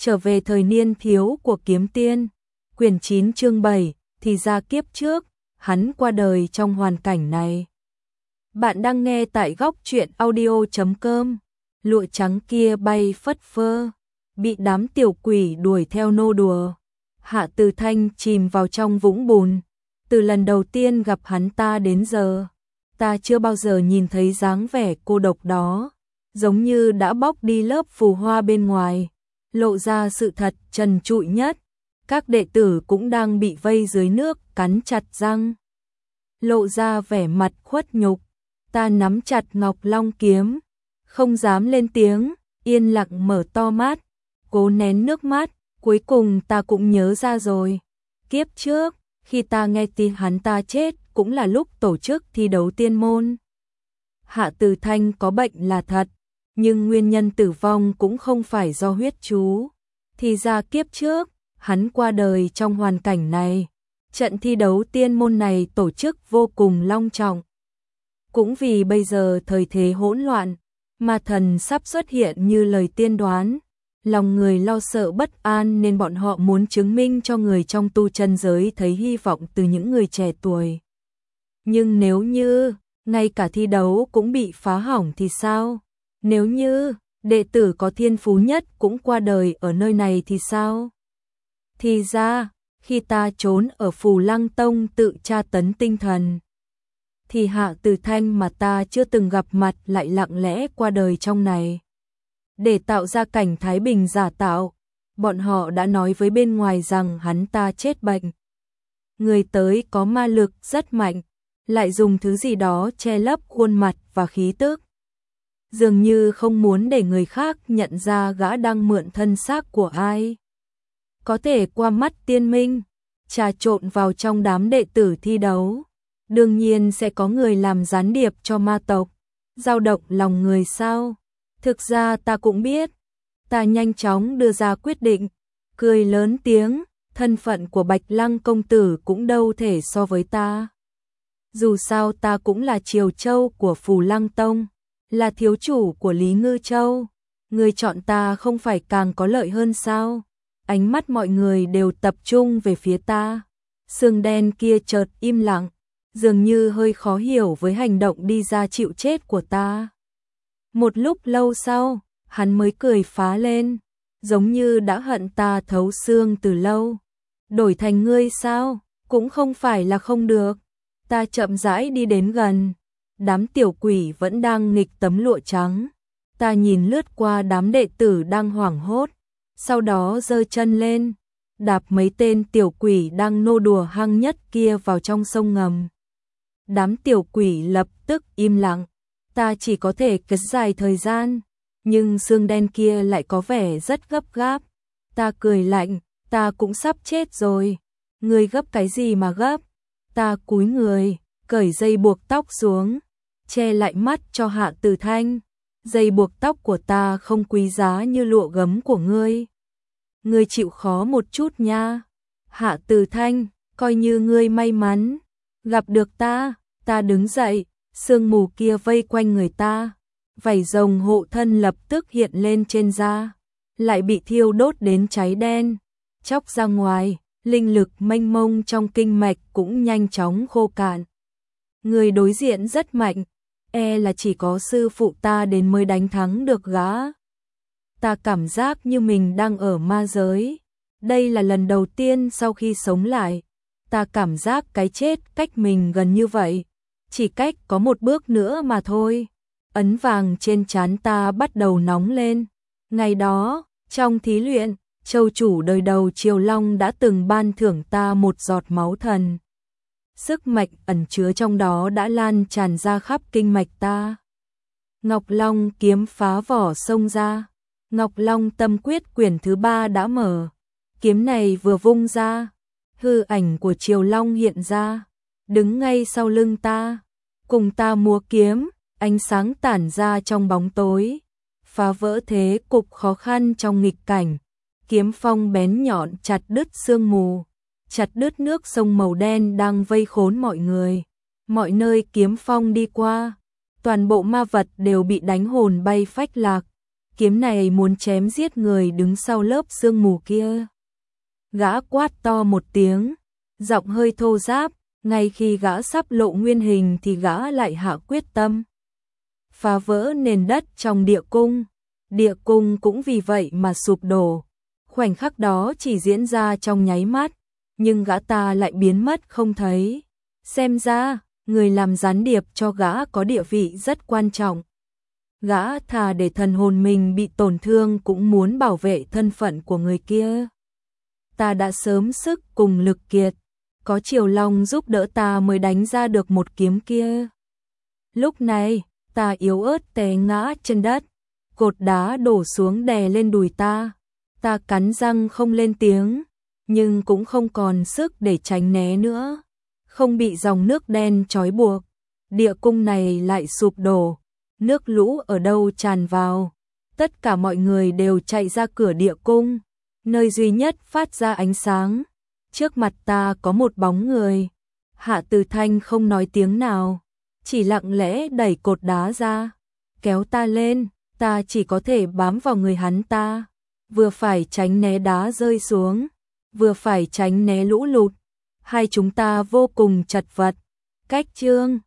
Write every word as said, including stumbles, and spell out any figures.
Trở về thời niên thiếu của kiếm tiên, quyển chín chương bảy, thì ra kiếp trước, hắn qua đời trong hoàn cảnh này. Bạn đang nghe tại góc truyện audio chấm com, lụa trắng kia bay phất phơ, bị đám tiểu quỷ đuổi theo nô đùa. Hạ Từ Thanh chìm vào trong vũng bùn, từ lần đầu tiên gặp hắn ta đến giờ, ta chưa bao giờ nhìn thấy dáng vẻ cô độc đó, giống như đã bóc đi lớp phù hoa bên ngoài, lộ ra sự thật trần trụi nhất. Các đệ tử cũng đang bị vây dưới nước, cắn chặt răng, lộ ra vẻ mặt khuất nhục. Ta nắm chặt Ngọc Long kiếm, không dám lên tiếng, yên lặng mở to mắt, cố nén nước mắt. Cuối cùng ta cũng nhớ ra rồi. Kiếp trước, khi ta nghe tin hắn ta chết, cũng là lúc tổ chức thi đấu tiên môn. Hạ Từ Thanh có bệnh là thật, nhưng nguyên nhân tử vong cũng không phải do huyết chú. Thì ra kiếp trước, hắn qua đời trong hoàn cảnh này. Trận thi đấu tiên môn này tổ chức vô cùng long trọng. Cũng vì bây giờ thời thế hỗn loạn, ma thần sắp xuất hiện như lời tiên đoán. Lòng người lo sợ bất an nên bọn họ muốn chứng minh cho người trong tu chân giới thấy hy vọng từ những người trẻ tuổi. Nhưng nếu như, ngay cả thi đấu cũng bị phá hỏng thì sao? Nếu như, đệ tử có thiên phú nhất cũng qua đời ở nơi này thì sao? Thì ra, khi ta trốn ở Phù Lăng Tông tự tra tấn tinh thần, thì Hạ Từ Thanh mà ta chưa từng gặp mặt lại lặng lẽ qua đời trong này. Để tạo ra cảnh thái bình giả tạo, bọn họ đã nói với bên ngoài rằng hắn ta chết bệnh. Người tới có ma lực rất mạnh, lại dùng thứ gì đó che lấp khuôn mặt và khí tức. Dường như không muốn để người khác nhận ra gã đang mượn thân xác của ai. Có thể qua mắt tiên minh, trà trộn vào trong đám đệ tử thi đấu. Đương nhiên sẽ có người làm gián điệp cho ma tộc, dao động lòng người sao? Thực ra ta cũng biết. Ta nhanh chóng đưa ra quyết định, cười lớn tiếng, thân phận của Bạch Lăng công tử cũng đâu thể so với ta. Dù sao ta cũng là Triều Châu của Phù Lăng Tông, là thiếu chủ của Lý Ngư Châu. Người chọn ta không phải càng có lợi hơn sao? Ánh mắt mọi người đều tập trung về phía ta. Sương đen kia chợt im lặng, dường như hơi khó hiểu với hành động đi ra chịu chết của ta. Một lúc lâu sau, hắn mới cười phá lên, giống như đã hận ta thấu xương từ lâu. Đổi thành ngươi sao? Cũng không phải là không được. Ta chậm rãi đi đến gần. Đám tiểu quỷ vẫn đang nghịch tấm lụa trắng. Ta nhìn lướt qua đám đệ tử đang hoảng hốt, sau đó giơ chân lên, đạp mấy tên tiểu quỷ đang nô đùa hăng nhất kia vào trong sông ngầm. Đám tiểu quỷ lập tức im lặng. Ta chỉ có thể kéo dài thời gian, nhưng xương đen kia lại có vẻ rất gấp gáp. Ta cười lạnh, ta cũng sắp chết rồi. Ngươi gấp cái gì mà gấp? Ta cúi người, cởi dây buộc tóc xuống, che lại mắt cho Hạ Từ Thanh. Dây buộc tóc của ta không quý giá như lụa gấm của ngươi. Ngươi chịu khó một chút nha. Hạ Từ Thanh, coi như ngươi may mắn gặp được ta. Ta đứng dậy. Sương mù kia vây quanh người ta, vảy rồng hộ thân lập tức hiện lên trên da, lại bị thiêu đốt đến cháy đen, chóc ra ngoài, linh lực mênh mông trong kinh mạch cũng nhanh chóng khô cạn. Người đối diện rất mạnh, e là chỉ có sư phụ ta đến mới đánh thắng được gã. Ta cảm giác như mình đang ở ma giới, đây là lần đầu tiên sau khi sống lại, ta cảm giác cái chết cách mình gần như vậy. Chỉ cách có một bước nữa mà thôi. Ấn vàng trên trán ta bắt đầu nóng lên. Ngày đó, trong thí luyện, châu chủ đời đầu Triều Long đã từng ban thưởng ta một giọt máu thần. Sức mạnh ẩn chứa trong đó đã lan tràn ra khắp kinh mạch ta. Ngọc Long kiếm phá vỏ xông ra. Ngọc Long tâm quyết quyển thứ ba đã mở. Kiếm này vừa vung ra, hư ảnh của Triều Long hiện ra, đứng ngay sau lưng ta, cùng ta múa kiếm, ánh sáng tản ra trong bóng tối, phá vỡ thế cục khó khăn trong nghịch cảnh. Kiếm phong bén nhọn chặt đứt sương mù, chặt đứt nước sông màu đen đang vây khốn mọi người. Mọi nơi kiếm phong đi qua, toàn bộ ma vật đều bị đánh hồn bay phách lạc. kiếm này muốn chém giết người đứng sau lớp sương mù kia. Gã quát to một tiếng, giọng hơi thô ráp, ngay khi gã sắp lộ nguyên hình thì gã lại hạ quyết tâm phá vỡ nền đất trong địa cung. Địa cung cũng vì vậy mà sụp đổ. Khoảnh khắc đó chỉ diễn ra trong nháy mắt, nhưng gã ta lại biến mất không thấy. Xem ra, người làm gián điệp cho gã có địa vị rất quan trọng. Gã thà để thần hồn mình bị tổn thương cũng muốn bảo vệ thân phận của người kia. Ta đã sớm sức cùng lực kiệt, có Triều Long giúp đỡ ta mới đánh ra được một kiếm kia. Lúc này, ta yếu ớt té ngã trên đất, cột đá đổ xuống đè lên đùi ta. Ta cắn răng không lên tiếng, nhưng cũng không còn sức để tránh né nữa. Không bị dòng nước đen trói buộc, địa cung này lại sụp đổ. Nước lũ ở đâu tràn vào, tất cả mọi người đều chạy ra cửa địa cung, nơi duy nhất phát ra ánh sáng. Trước mặt ta có một bóng người. Hạ Từ Thanh không nói tiếng nào, chỉ lặng lẽ đẩy cột đá ra, kéo ta lên. Ta chỉ có thể bám vào người hắn ta, vừa phải tránh né đá rơi xuống, vừa phải tránh né lũ lụt. Hai chúng ta vô cùng chật vật. Cách chương